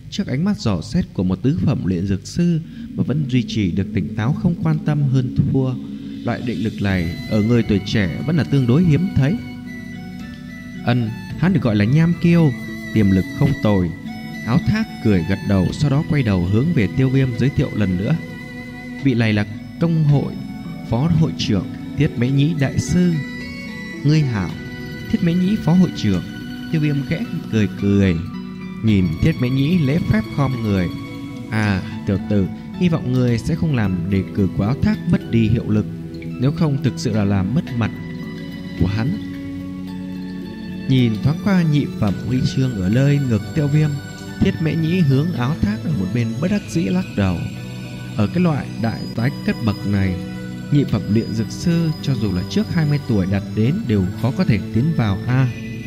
trước ánh mắt dò xét của một tứ phẩm luyện dược sư mà vẫn duy trì được tỉnh táo, không quan tâm hơn thua. Loại định lực này ở người tuổi trẻ vẫn là tương đối hiếm thấy. Ân, hắn được gọi là nham kiêu, tiềm lực không tồi. Áo Thác cười gật đầu, sau đó quay đầu hướng về Tiêu Viêm giới thiệu lần nữa. Vị này là công hội phó hội trưởng Thiết Mễ Nhĩ đại sư. Ngươi hảo. Thiết Mễ Nhĩ phó hội trưởng. Tiêu Viêm khẽ cười cười, nhìn Thiết Mễ Nhĩ lễ phép khom người. À, tiểu tử, hy vọng người sẽ không làm đề cử của Áo Thác mất đi hiệu lực, nếu không thực sự là làm mất mặt của hắn. Nhìn thoáng qua nhị phẩm huy chương ở nơi ngực Tiêu Viêm, Thiết Mễ Nhĩ hướng Áo Thác ở một bên bất đắc dĩ lắc đầu. Ở cái loại đại tái cấp bậc này, nhị phẩm luyện dược sư cho dù là trước hai mươi tuổi đạt đến đều khó có thể tiến vào a.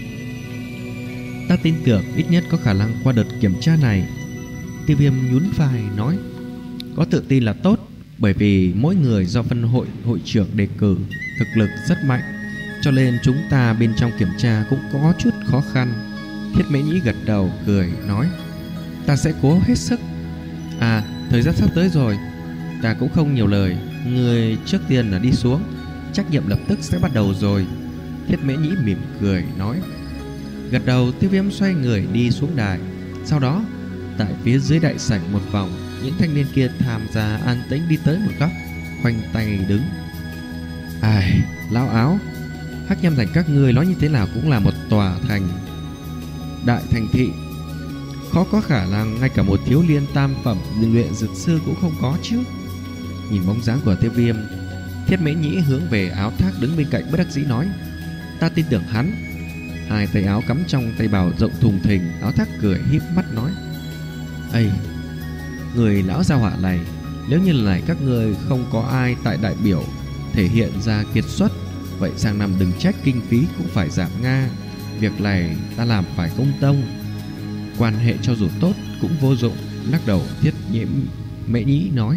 Ta tin tưởng ít nhất có khả năng qua đợt kiểm tra này. Tiêu Viêm nhún vai nói. Có tự tin là tốt, bởi vì mỗi người do phân hội hội trưởng đề cử, thực lực rất mạnh, cho nên chúng ta bên trong kiểm tra cũng có chút khó khăn. Thiết Mễ Nhĩ gật đầu cười nói. Ta sẽ cố hết sức. À, thời gian sắp tới rồi, ta cũng không nhiều lời, người trước tiên là đi xuống, trách nhiệm lập tức sẽ bắt đầu rồi. Thiết Mễ Nhĩ mỉm cười nói. Gật đầu, Tiêu Viêm xoay người đi xuống đài. Sau đó tại phía dưới đại sảnh một vòng, những thanh niên kia tham gia an tĩnh đi tới một góc, khoanh tay đứng. Ai, lão Áo, Hắc Nham Thành các ngươi nói như thế nào cũng là một tòa thành đại thành thị, khó có khả năng ngay cả một thiếu liên tam phẩm luyện dược sư cũng không có chứ. Nhìn bóng dáng của Tiêu Viêm, Thiết Mễ Nhĩ hướng về Áo Thác đứng bên cạnh bất đắc dĩ nói. Ta tin tưởng hắn. Hai tay áo cắm trong tay bào rộng thùng thình. Áo Thác cười híp mắt nói. Ây, người lão gia hỏa này, nếu như lần này các người không có ai tại đại biểu thể hiện ra kiệt xuất, vậy sang năm đừng trách kinh phí cũng phải giảm nga. Việc này ta làm phải công tông, quan hệ cho dù tốt cũng vô dụng. Lắc đầu, Thiết Nhiễm Mễ Nhĩ nói.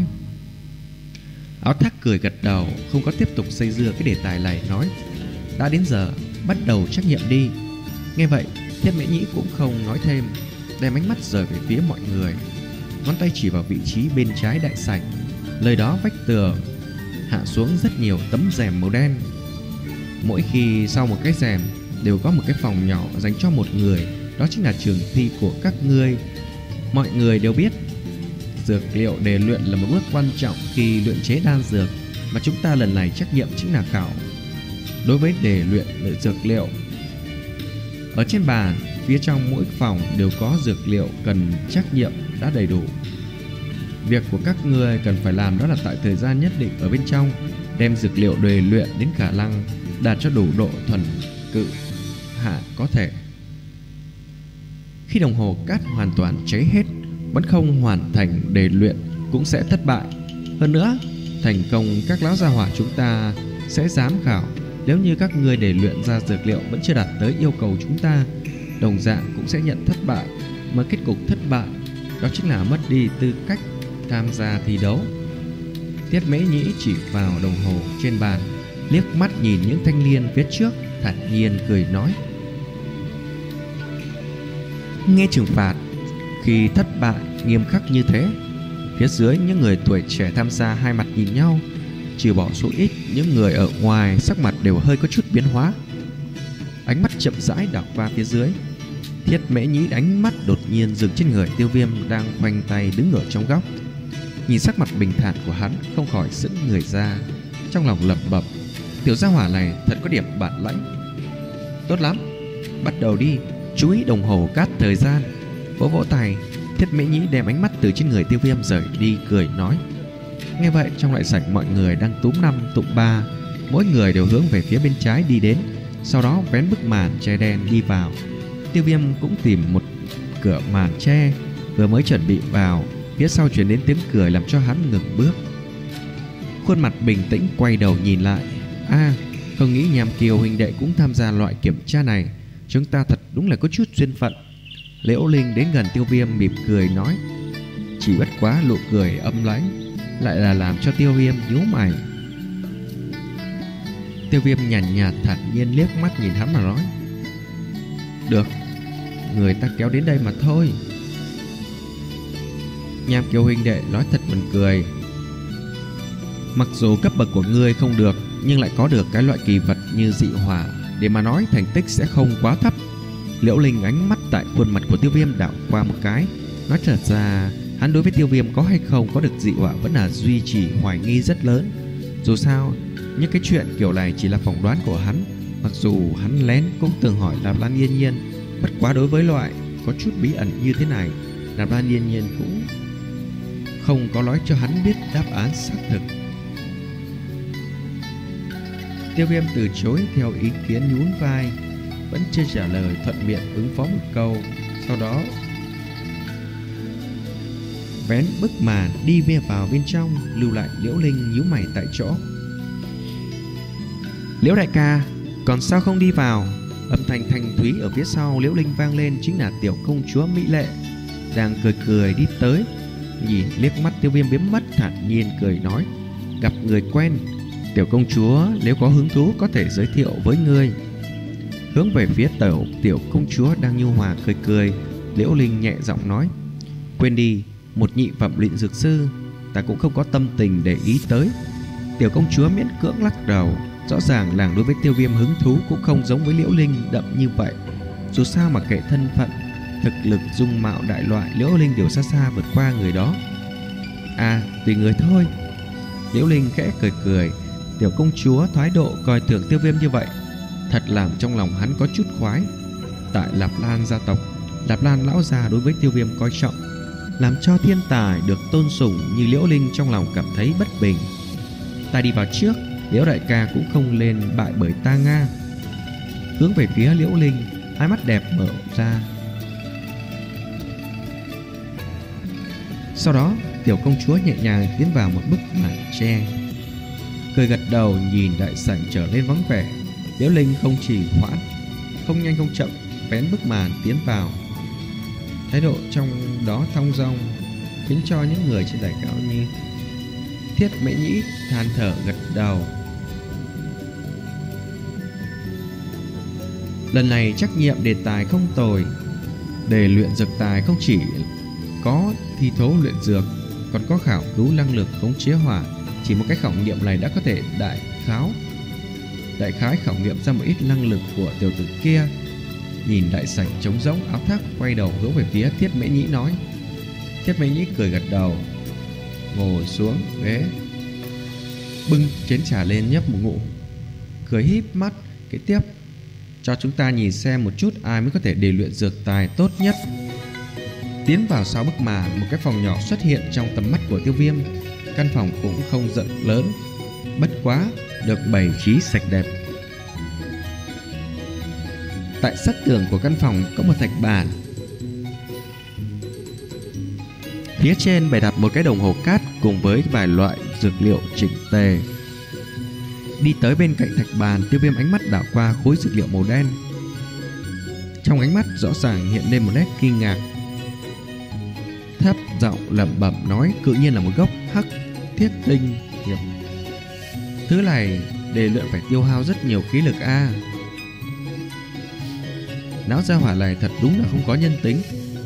Áo Thác cười gật đầu, không có tiếp tục xây dưa cái đề tài này, nói. Đã đến giờ, bắt đầu trách nhiệm đi. Nghe vậy, Thiết Mễ Nhĩ cũng không nói thêm, đem ánh mắt rời về phía mọi người, ngón tay chỉ vào vị trí bên trái đại sảnh. Lời đó vách tường hạ xuống rất nhiều tấm rèm màu đen. Mỗi khi sau một cái rèm đều có một cái phòng nhỏ dành cho một người, đó chính là trường thi của các ngươi. Mọi người đều biết, dược liệu để luyện là một bước quan trọng khi luyện chế đan dược, mà chúng ta lần này trách nhiệm chính là khảo đối với đề luyện dược liệu. Ở trên bàn phía trong mỗi phòng đều có dược liệu cần trách nhiệm đã đầy đủ. Việc của các ngươi cần phải làm đó là tại thời gian nhất định ở bên trong đem dược liệu đề luyện đến khả năng đạt cho đủ độ thuần cự hạ có thể. Khi đồng hồ cát hoàn toàn cháy hết, vẫn không hoàn thành đề luyện cũng sẽ thất bại. Hơn nữa, thành công các lão gia hỏa chúng ta sẽ giám khảo. Nếu như các ngươi đề luyện ra dược liệu vẫn chưa đạt tới yêu cầu chúng ta, đồng dạng cũng sẽ nhận thất bại. Mà kết cục thất bại đó chính là mất đi tư cách tham gia thi đấu. Thiết Mễ Nhĩ chỉ vào đồng hồ trên bàn, liếc mắt nhìn những thanh niên phía trước, thản nhiên cười nói. Nghe trừng phạt khi thất bại nghiêm khắc như thế. Phía dưới những người tuổi trẻ tham gia hai mặt nhìn nhau, trừ bỏ số ít những người ở ngoài sắc mặt đều hơi có chút biến hóa. Ánh mắt chậm rãi đảo qua phía dưới. Thiết Mễ Nhĩ ánh mắt đột nhiên dừng trên người Tiêu Viêm đang khoanh tay đứng ở trong góc. Nhìn sắc mặt bình thản của hắn, không khỏi sững người ra, trong lòng lẩm bẩm, tiểu gia hỏa này thật có điểm bản lãnh. Tốt lắm, bắt đầu đi, chú ý đồng hồ cát thời gian. Vỗ vỗ tay, Thiết Mễ Nhĩ đem ánh mắt từ trên người Tiêu Viêm rời đi, cười nói. Nghe vậy, trong đại sảnh mọi người đang túm năm tụng ba, mỗi người đều hướng về phía bên trái đi đến, sau đó vén bức màn che đen đi vào. Tiêu Viêm cũng tìm một cửa màn che, vừa mới chuẩn bị vào, phía sau truyền đến tiếng cười làm cho hắn ngừng bước. Khuôn mặt bình tĩnh quay đầu nhìn lại. A, à, không nghĩ Nham Kiều huynh đệ cũng tham gia loại kiểm tra này, chúng ta thật đúng là có chút duyên phận. Liễu Linh đến gần Tiêu Viêm mỉm cười nói. Chỉ bất quá nụ cười âm lãnh lại là làm cho Tiêu Viêm nhíu mày. Tiêu Viêm nhàn nhạt, nhạt thản nhiên liếc mắt nhìn hắn mà nói. Được, người ta kéo đến đây mà thôi. Nham Kiều huynh đệ nói thật buồn cười. Mặc dù cấp bậc của ngươi không được, nhưng lại có được cái loại kỳ vật như dị hỏa, để mà nói thành tích sẽ không quá thấp. Liễu Linh ánh mắt tại khuôn mặt của Tiêu Viêm đảo qua một cái. Nói thật ra, hắn đối với Tiêu Viêm có hay không có được dị hỏa vẫn là duy trì hoài nghi rất lớn. Dù sao, những cái chuyện kiểu này chỉ là phỏng đoán của hắn. Mặc dù hắn lén cũng từng hỏi Nạp Lan Yên Nhiên, bất quá đối với loại có chút bí ẩn như thế này, Nạp Lan Yên Nhiên cũng không có nói cho hắn biết đáp án xác thực. Tiêu Viêm từ chối theo ý kiến, nhún vai, vẫn chưa trả lời, thuận miệng ứng phó một câu. Sau đó vén bức màn đi về vào bên trong, lưu lại Liễu Linh nhíu mày tại chỗ. Liễu đại ca, còn sao không đi vào? Âm thanh thanh thúy ở phía sau Liễu Linh vang lên, chính là tiểu công chúa mỹ lệ đang cười cười đi tới, nhìn liếc mắt Tiêu Viêm biến mất, thản nhiên cười nói: gặp người quen, tiểu công chúa nếu có hứng thú có thể giới thiệu với ngươi. Hướng về phía tiểu tiểu công chúa đang nhu hòa cười cười, Liễu Linh nhẹ giọng nói: quên đi, một nhị phẩm luyện dược sư ta cũng không có tâm tình để ý tới. Tiểu công chúa miễn cưỡng lắc đầu. Rõ ràng làng đối với Tiêu Viêm hứng thú cũng không giống với Liễu Linh đậm như vậy. Dù sao mà kể thân phận, thực lực, dung mạo đại loại, Liễu Linh đều xa xa vượt qua người đó. À, tùy người thôi. Liễu Linh khẽ cười cười. Tiểu công chúa thái độ coi thường Tiêu Viêm như vậy, thật làm trong lòng hắn có chút khoái. Tại Lạp Lan gia tộc, Lạp Lan lão già đối với Tiêu Viêm coi trọng, làm cho thiên tài được tôn sùng như Liễu Linh trong lòng cảm thấy bất bình. Ta đi vào trước, Liễu đại ca cũng không lên bại bởi ta nga. Hướng về phía Liễu Linh, hai mắt đẹp mở ra. Sau đó tiểu công chúa nhẹ nhàng tiến vào một bức màn tre, cười gật đầu nhìn đại sảnh trở nên vắng vẻ. Liễu Linh không trì hoãn, không nhanh không chậm vén bức màn tiến vào, thái độ trong đó thong dong khiến cho những người trên đài cao như Thiết Mễ Nhĩ than thở gật đầu. Lần này trắc nghiệm đề tài không tồi. Đề luyện dược tài không chỉ có thi thố luyện dược, còn có khảo cứu năng lực khống chế hỏa. Chỉ một cái khảo nghiệm này đã có thể đại kháo đại khái khảo nghiệm ra một ít năng lực của tiểu tử kia. Nhìn đại sảnh trống rỗng, áo thác quay đầu hướng về phía Thiết Mễ Nhĩ nói. Thiết Mễ Nhĩ cười gật đầu, ngồi xuống ghế, bưng chén trà lên nhấp một ngụm, cười híp mắt. Kế tiếp, cho chúng ta nhìn xem một chút ai mới có thể để luyện dược tài tốt nhất. Tiến vào sau bức màn, một cái phòng nhỏ xuất hiện trong tầm mắt của Tiêu Viêm. Căn phòng cũng không rộng lớn, bất quá được bày trí sạch đẹp. Tại sát tường của căn phòng có một thạch bàn, phía trên bày đặt một cái đồng hồ cát cùng với vài loại dược liệu chỉnh tề. Đi tới bên cạnh thạch bàn, Tiêu Viêm ánh mắt đảo qua khối dược liệu màu đen. Trong ánh mắt rõ ràng hiện lên một nét kinh ngạc, thấp giọng lẩm bẩm nói: cự nhiên là một gốc hắc thiết linh nghiệp. Thứ này để luyện phải tiêu hao rất nhiều khí lực a. À. Lão gia hỏa này thật đúng là không có nhân tính.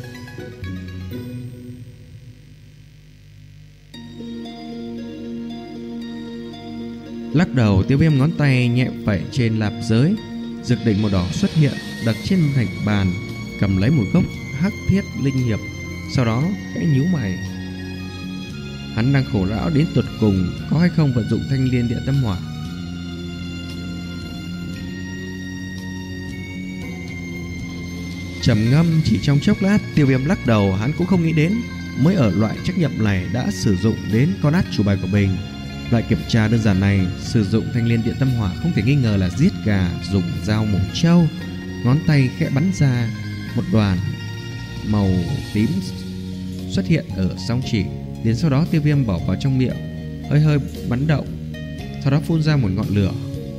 Lắc đầu, Tiêu Viêm ngón tay nhẹ phẩy trên lạp giới, dược đỉnh màu đỏ xuất hiện đặt trên thạch bàn, cầm lấy một gốc hắc thiết linh hiệp. Sau đó khẽ nhíu mày. Hắn đang khổ não đến tột cùng, có hay không vận dụng thanh liên địa tâm hỏa. Trầm ngâm chỉ trong chốc lát, Tiêu Viêm lắc đầu. Hắn cũng không nghĩ đến mới ở loại trắc nghiệm này đã sử dụng đến con át chủ bài của mình. Loại kiểm tra đơn giản này sử dụng thanh liên địa tâm hỏa không thể nghi ngờ là giết gà dùng dao mổ trâu. Ngón tay khẽ bắn ra một đoàn màu tím xuất hiện ở song chỉ, đến sau đó Tiêu Viêm bỏ vào trong miệng, hơi hơi bắn động, sau đó phun ra một ngọn lửa.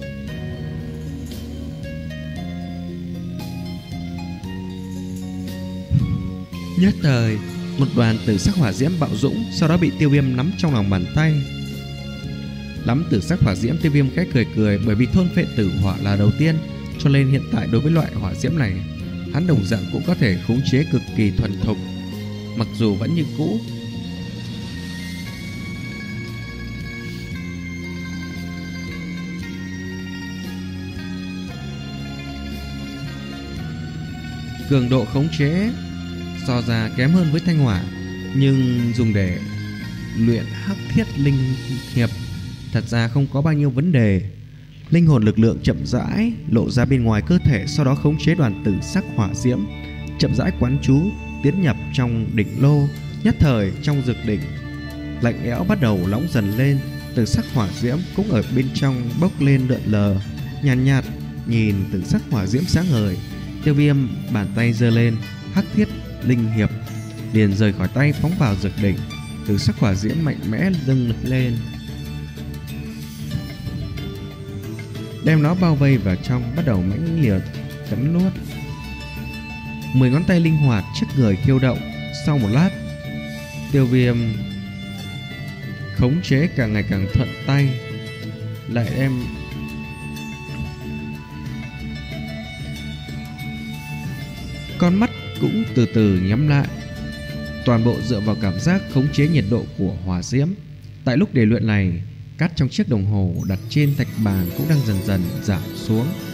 Nhất thời, một đoàn tử sắc hỏa diễm bạo dũng, sau đó bị Tiêu Viêm nắm trong lòng bàn tay. Nắm tử sắc hỏa diễm, Tiêu Viêm khẽ cười cười, bởi vì thôn phệ tử hỏa là đầu tiên, cho nên hiện tại đối với loại hỏa diễm này, hắn đồng dạng cũng có thể khống chế cực kỳ thuần thục. Mặc dù vẫn như cũ cường độ khống chế so ra kém hơn với thanh hỏa, nhưng dùng để luyện hắc thiết linh hiệp thật ra không có bao nhiêu vấn đề. Linh hồn lực lượng chậm rãi lộ ra bên ngoài cơ thể, sau đó khống chế đoàn tử sắc hỏa diễm chậm rãi quán chú tiến nhập trong đỉnh lô. Nhất thời trong dược đỉnh lạnh lẽo bắt đầu nóng dần lên, tử sắc hỏa diễm cũng ở bên trong bốc lên lượn lờ. Nhàn nhạt, nhạt nhìn tử sắc hỏa diễm sáng ngời, Tiêu Viêm bàn tay giơ lên, hắc thiết linh hiệp liền rời khỏi tay phóng vào dược đỉnh. Tử sắc hỏa diễm mạnh mẽ dâng lên, đem nó bao vây vào trong, bắt đầu mãnh liệt cắn nuốt. Mười ngón tay linh hoạt trước người khiêu động. Sau một lát, Tiêu Viêm khống chế càng ngày càng thuận tay, lại đem con mắt cũng từ từ nhắm lại, toàn bộ dựa vào cảm giác khống chế nhiệt độ của hỏa diễm. Tại lúc để luyện này, cát trong chiếc đồng hồ đặt trên thạch bàn cũng đang dần dần giảm xuống.